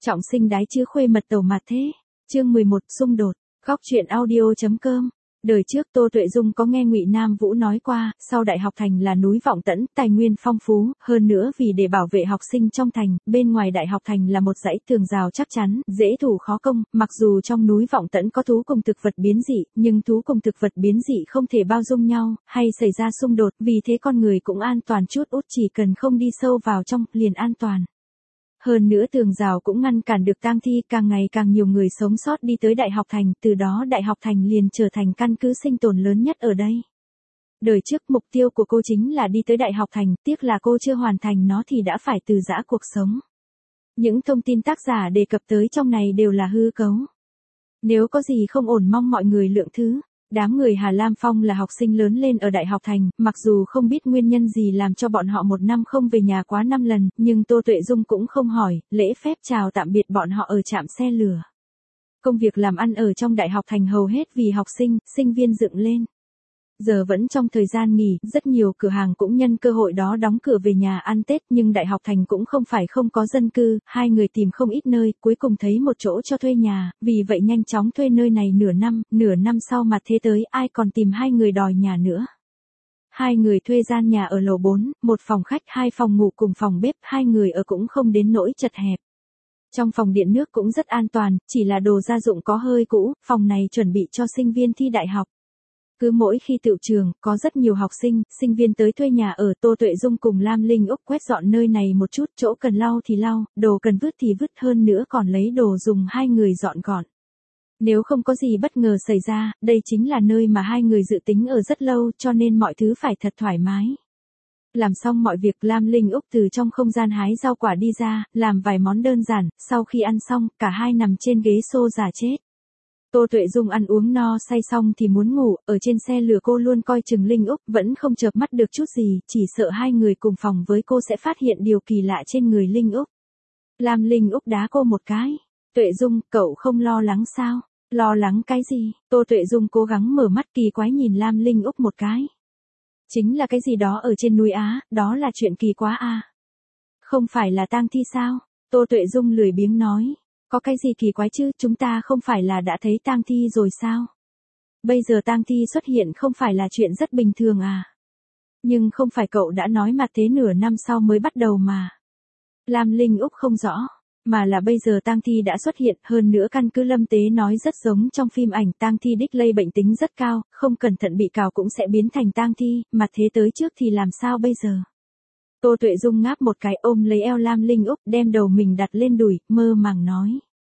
Trọng sinh đái chữ khuê mật tàu mặt thế. Chương 11 xung đột. Góc truyện audio.com. Đời trước Tô Tuệ Dung có nghe Ngụy Nam Vũ nói qua, sau đại học thành là núi Vọng Tẫn, tài nguyên phong phú, hơn nữa vì để bảo vệ học sinh trong thành, bên ngoài đại học thành là một dãy tường rào chắc chắn, dễ thủ khó công, mặc dù trong núi Vọng Tẫn có thú cùng thực vật biến dị, nhưng thú cùng thực vật biến dị không thể bao dung nhau, hay xảy ra xung đột, vì thế con người cũng an toàn chút út, chỉ cần không đi sâu vào trong, liền an toàn. Hơn nữa tường rào cũng ngăn cản được tang thi, càng ngày càng nhiều người sống sót đi tới đại học thành, từ đó đại học thành liền trở thành căn cứ sinh tồn lớn nhất ở đây. Đời trước mục tiêu của cô chính là đi tới đại học thành, tiếc là cô chưa hoàn thành nó thì đã phải từ giã cuộc sống. Những thông tin tác giả đề cập tới trong này đều là hư cấu. Nếu có gì không ổn mong mọi người lượng thứ. Đám người Hà Lam Phong là học sinh lớn lên ở Đại học Thành, mặc dù không biết nguyên nhân gì làm cho bọn họ một năm không về nhà quá 5 lần, nhưng Tô Tuệ Dung cũng không hỏi, lễ phép chào tạm biệt bọn họ ở trạm xe lửa. Công việc làm ăn ở trong Đại học Thành hầu hết vì học sinh, sinh viên dựng lên. Giờ vẫn trong thời gian nghỉ, rất nhiều cửa hàng cũng nhân cơ hội đó đóng cửa về nhà ăn Tết, nhưng Đại học Thành cũng không phải không có dân cư, hai người tìm không ít nơi, cuối cùng thấy một chỗ cho thuê nhà, vì vậy nhanh chóng thuê nơi này nửa năm sau mà thế tới ai còn tìm hai người đòi nhà nữa. Hai người thuê gian nhà ở lầu 4, một phòng khách, 2 phòng ngủ cùng phòng bếp, hai người ở cũng không đến nỗi chật hẹp. Trong phòng điện nước cũng rất an toàn, chỉ là đồ gia dụng có hơi cũ, phòng này chuẩn bị cho sinh viên thi đại học. Cứ mỗi khi tựu trường, có rất nhiều học sinh, sinh viên tới thuê nhà ở, Tô Tuệ Dung cùng Lam Linh Úc quét dọn nơi này một chút, chỗ cần lau thì lau, đồ cần vứt thì vứt, hơn nữa còn lấy đồ dùng hai người dọn gọn. Nếu không có gì bất ngờ xảy ra, đây chính là nơi mà hai người dự tính ở rất lâu, cho nên mọi thứ phải thật thoải mái. Làm xong mọi việc, Lam Linh Úc từ trong không gian hái rau quả đi ra, làm vài món đơn giản, sau khi ăn xong, cả hai nằm trên ghế xô giả chết. Tô Tuệ Dung ăn uống no say xong thì muốn ngủ, ở trên xe lửa cô luôn coi chừng Linh Úc, vẫn không chợp mắt được chút gì, chỉ sợ hai người cùng phòng với cô sẽ phát hiện điều kỳ lạ trên người Linh Úc. Lam Linh Úc đá cô một cái. Tuệ Dung, cậu không lo lắng sao? Lo lắng cái gì? Tô Tuệ Dung cố gắng mở mắt kỳ quái nhìn Lam Linh Úc một cái. Chính là cái gì đó ở trên núi Á, đó là chuyện kỳ quá à. Không phải là tang thi sao? Tô Tuệ Dung lười biếng nói. Có cái gì kỳ quái chứ, chúng ta không phải là đã thấy tang thi rồi sao? Bây giờ tang thi xuất hiện không phải là chuyện rất bình thường à? Nhưng không phải cậu đã nói mà thế nửa năm sau mới bắt đầu mà. Lam Linh Úc không rõ, mà là bây giờ tang thi đã xuất hiện, hơn nữa căn cứ Lâm Tế nói rất giống trong phim ảnh, tang thi đích lây bệnh tính rất cao, không cẩn thận bị cào cũng sẽ biến thành tang thi, mà thế tới trước thì làm sao bây giờ? Tô Tuệ Dung ngáp một cái ôm lấy eo Lam Linh Úc, đem đầu mình đặt lên đùi, mơ màng nói.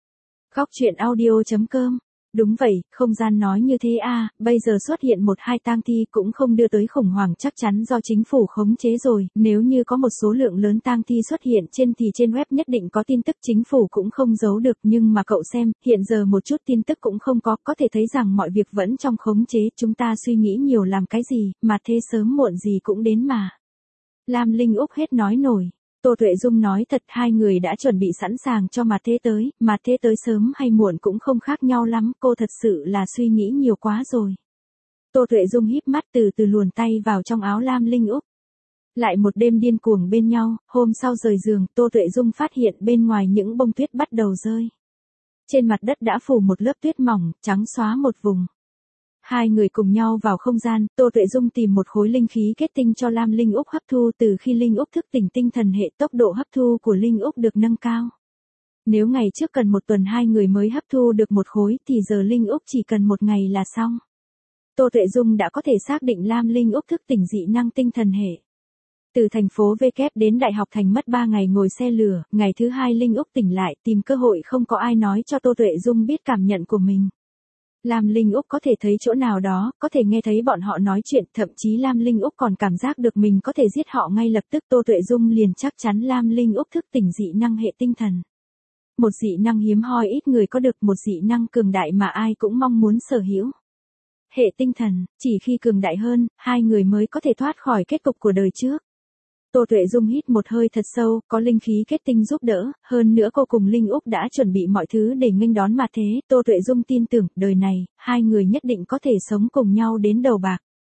Góc truyện audio.com. Đúng vậy, không gian nói như thế à, bây giờ xuất hiện 1-2 tang thi cũng không đưa tới khủng hoảng, chắc chắn do chính phủ khống chế rồi, nếu như có một số lượng lớn tang thi xuất hiện trên thì trên web nhất định có tin tức, chính phủ cũng không giấu được, nhưng mà cậu xem, hiện giờ một chút tin tức cũng không có thể thấy rằng mọi việc vẫn trong khống chế, chúng ta suy nghĩ nhiều làm cái gì, mà thế sớm muộn gì cũng đến mà. Lam Linh Úc hết nói nổi. Tô Tuệ Dung nói thật, hai người đã chuẩn bị sẵn sàng cho mà thế tới sớm hay muộn cũng không khác nhau lắm, cô thật sự là suy nghĩ nhiều quá rồi. Tô Tuệ Dung híp mắt từ từ luồn tay vào trong áo Lam Linh Úc. Lại một đêm điên cuồng bên nhau, hôm sau rời giường, Tô Tuệ Dung phát hiện bên ngoài những bông tuyết bắt đầu rơi. Trên mặt đất đã phủ một lớp tuyết mỏng, trắng xóa một vùng. Hai người cùng nhau vào không gian, Tô Tuệ Dung tìm một khối linh khí kết tinh cho Lam Linh Úc hấp thu, từ khi Linh Úc thức tỉnh tinh thần hệ, tốc độ hấp thu của Linh Úc được nâng cao. Nếu ngày trước cần 1 tuần hai người mới hấp thu được một khối thì giờ Linh Úc chỉ cần 1 ngày là xong. Tô Tuệ Dung đã có thể xác định Lam Linh Úc thức tỉnh dị năng tinh thần hệ. Từ thành phố V kép đến Đại học Thành mất 3 ngày ngồi xe lửa, ngày thứ 2 Linh Úc tỉnh lại, tìm cơ hội không có ai nói cho Tô Tuệ Dung biết cảm nhận của mình. Lam Linh Úc có thể thấy chỗ nào đó, có thể nghe thấy bọn họ nói chuyện, thậm chí Lam Linh Úc còn cảm giác được mình có thể giết họ ngay lập tức. Tô Tuệ Dung liền chắc chắn Lam Linh Úc thức tỉnh dị năng hệ tinh thần. Một dị năng hiếm hoi ít người có được, một dị năng cường đại mà ai cũng mong muốn sở hữu. Hệ tinh thần, chỉ khi cường đại hơn, hai người mới có thể thoát khỏi kết cục của đời trước. Tô Tuệ Dung hít một hơi thật sâu, có linh khí kết tinh giúp đỡ, hơn nữa cô cùng Linh Úc đã chuẩn bị mọi thứ để nghênh đón mà thế, Tô Tuệ Dung tin tưởng, đời này, hai người nhất định có thể sống cùng nhau đến đầu bạc.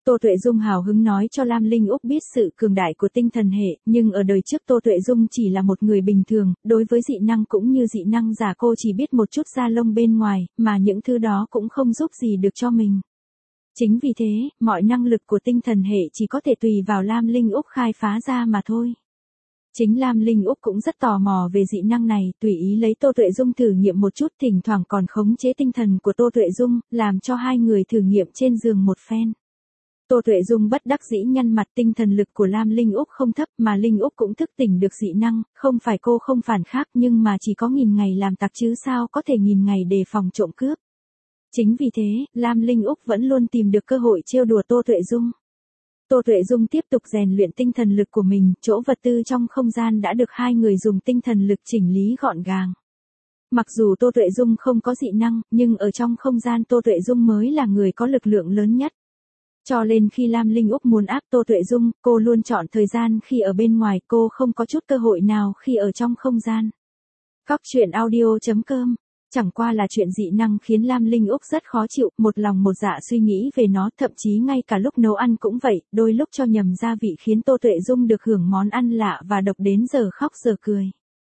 Tô Tuệ Dung hào hứng nói cho Lam Linh Úc biết sự cường đại của tinh thần hệ, nhưng ở đời trước Tô Tuệ Dung chỉ là một người bình thường, đối với dị năng cũng như dị năng giả cô chỉ biết một chút da lông bên ngoài, mà những thứ đó cũng không giúp gì được cho mình. Chính vì thế, mọi năng lực của tinh thần hệ chỉ có thể tùy vào Lam Linh Úc khai phá ra mà thôi. Chính Lam Linh Úc cũng rất tò mò về dị năng này, tùy ý lấy Tô Tuệ Dung thử nghiệm một chút, thỉnh thoảng còn khống chế tinh thần của Tô Tuệ Dung, làm cho hai người thử nghiệm trên giường một phen. Tô Tuệ Dung bất đắc dĩ nhăn mặt, tinh thần lực của Lam Linh Úc không thấp mà Linh Úc cũng thức tỉnh được dị năng, không phải cô không phản khác nhưng mà chỉ có 1000 ngày làm tặc chứ sao có thể 1000 ngày đề phòng trộm cướp. Chính vì thế, Lam Linh Úc vẫn luôn tìm được cơ hội trêu đùa Tô Tuệ Dung. Tô Tuệ Dung tiếp tục rèn luyện tinh thần lực của mình, chỗ vật tư trong không gian đã được hai người dùng tinh thần lực chỉnh lý gọn gàng. Mặc dù Tô Tuệ Dung không có dị năng, nhưng ở trong không gian Tô Tuệ Dung mới là người có lực lượng lớn nhất. Cho nên khi Lam Linh Úc muốn áp Tô Tuệ Dung, cô luôn chọn thời gian khi ở bên ngoài, cô không có chút cơ hội nào khi ở trong không gian. Góc truyện audio.com. Chẳng qua là chuyện dị năng khiến Lam Linh Úc rất khó chịu, một lòng một dạ suy nghĩ về nó, thậm chí ngay cả lúc nấu ăn cũng vậy, đôi lúc cho nhầm gia vị khiến Tô Tuệ Dung được hưởng món ăn lạ và độc đến giờ khóc giờ cười.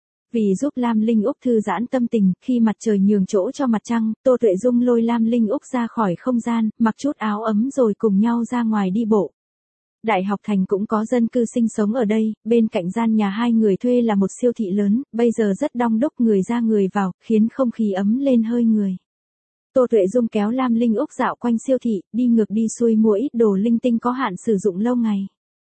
Vì giúp Lam Linh Úc thư giãn tâm tình, khi mặt trời nhường chỗ cho mặt trăng, Tô Tuệ Dung lôi Lam Linh Úc ra khỏi không gian, mặc chút áo ấm rồi cùng nhau ra ngoài đi bộ. Đại học thành cũng có dân cư sinh sống ở đây, bên cạnh gian nhà hai người thuê là một siêu thị lớn, bây giờ rất đông đúc người ra người vào, khiến không khí ấm lên hơi người. Tô Tuệ Dung kéo Lam Linh Úc dạo quanh siêu thị, đi ngược đi xuôi mua ít đồ linh tinh có hạn sử dụng lâu ngày.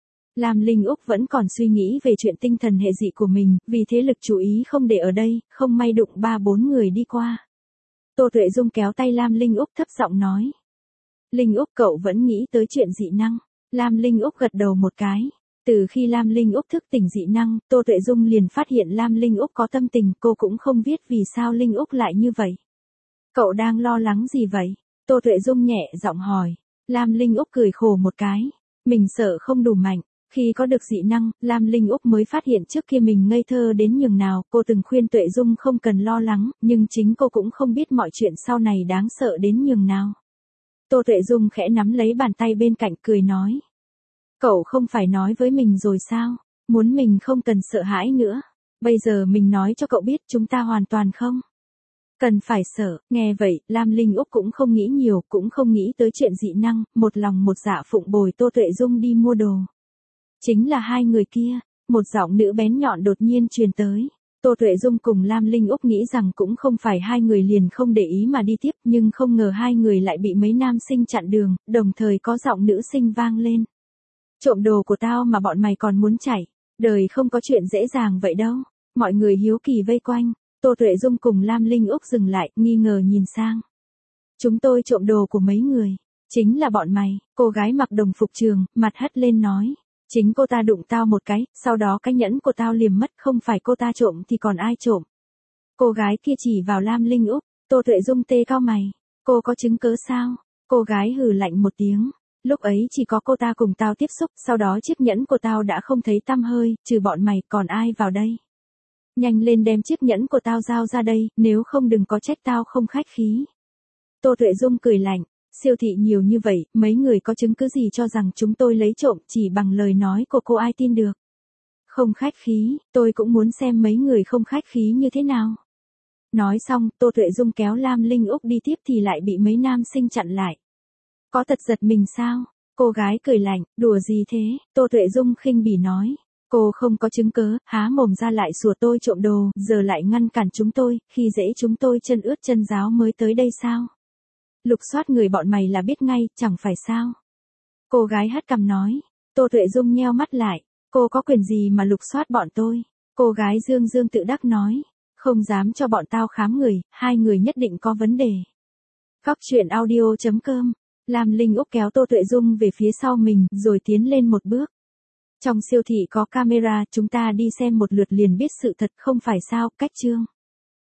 Lam Linh Úc vẫn còn suy nghĩ về chuyện tinh thần hệ dị của mình, vì thế lực chú ý không để ở đây, không may đụng 3-4 người đi qua. Tô Tuệ Dung kéo tay Lam Linh Úc thấp giọng nói. Linh Úc, cậu vẫn nghĩ tới chuyện dị năng. Lam Linh Úc gật đầu một cái. Từ khi Lam Linh Úc thức tỉnh dị năng, Tô Tuệ Dung liền phát hiện Lam Linh Úc có tâm tình, cô cũng không biết vì sao Linh Úc lại như vậy. Cậu đang lo lắng gì vậy? Tô Tuệ Dung nhẹ giọng hỏi. Lam Linh Úc cười khổ một cái. Mình sợ không đủ mạnh. Khi có được dị năng, Lam Linh Úc mới phát hiện trước kia mình ngây thơ đến nhường nào, cô từng khuyên Tuệ Dung không cần lo lắng, nhưng chính cô cũng không biết mọi chuyện sau này đáng sợ đến nhường nào. Tô Tuệ Dung khẽ nắm lấy bàn tay bên cạnh cười nói. Cậu không phải nói với mình rồi sao, muốn mình không cần sợ hãi nữa. Bây giờ mình nói cho cậu biết chúng ta hoàn toàn không cần phải sợ. Nghe vậy, Lam Linh Úc cũng không nghĩ nhiều, cũng không nghĩ tới chuyện dị năng, một lòng một dạ phụng bồi Tô Tuệ Dung đi mua đồ. Chính là hai người kia, một giọng nữ bén nhọn đột nhiên truyền tới. Tô Tuệ Dung cùng Lam Linh Úc nghĩ rằng cũng không phải hai người liền không để ý mà đi tiếp, nhưng không ngờ hai người lại bị mấy nam sinh chặn đường, đồng thời có giọng nữ sinh vang lên. Trộm đồ của tao mà bọn mày còn muốn chạy, đời không có chuyện dễ dàng vậy đâu. Mọi người hiếu kỳ vây quanh, Tô Tuệ Dung cùng Lam Linh Úc dừng lại, nghi ngờ nhìn sang. Chúng tôi trộm đồ của mấy người, chính là bọn mày, cô gái mặc đồng phục trường, mặt hất lên nói. Chính cô ta đụng tao một cái, sau đó cái nhẫn của tao liềm mất, không phải cô ta trộm thì còn ai trộm. Cô gái kia chỉ vào Lam Linh Úc. Tô Tuệ Dung tê cao mày. Cô có chứng cớ sao? Cô gái hừ lạnh một tiếng. Lúc ấy chỉ có cô ta cùng tao tiếp xúc, sau đó chiếc nhẫn của tao đã không thấy tăm hơi, trừ bọn mày còn ai vào đây. Nhanh lên đem chiếc nhẫn của tao giao ra đây, nếu không đừng có trách tao không khách khí. Tô Tuệ Dung cười lạnh. Siêu thị nhiều như vậy, mấy người có chứng cứ gì cho rằng chúng tôi lấy trộm, chỉ bằng lời nói của cô ai tin được. Không khách khí, tôi cũng muốn xem mấy người không khách khí như thế nào. Nói xong, Tô Tuệ Dung kéo Lam Linh Úc đi tiếp thì lại bị mấy nam sinh chặn lại. Có tật giật mình sao? Cô gái cười lạnh, đùa gì thế? Tô Tuệ Dung khinh bỉ nói. Cô không có chứng cớ, há mồm ra lại sủa tôi trộm đồ, giờ lại ngăn cản chúng tôi, khi dễ chúng tôi chân ướt chân ráo mới tới đây sao? Lục soát người bọn mày là biết ngay, chẳng phải sao? Cô gái hất cằm nói. Tô Tuệ Dung nheo mắt lại. Cô có quyền gì mà lục soát bọn tôi? Cô gái dương dương tự đắc nói. Không dám cho bọn tao khám người, hai người nhất định có vấn đề. Góc truyện audio.com. Lam Linh Úc kéo Tô Tuệ Dung về phía sau mình, rồi tiến lên một bước. Trong siêu thị có camera, chúng ta đi xem một lượt liền biết sự thật không phải sao, cách chương.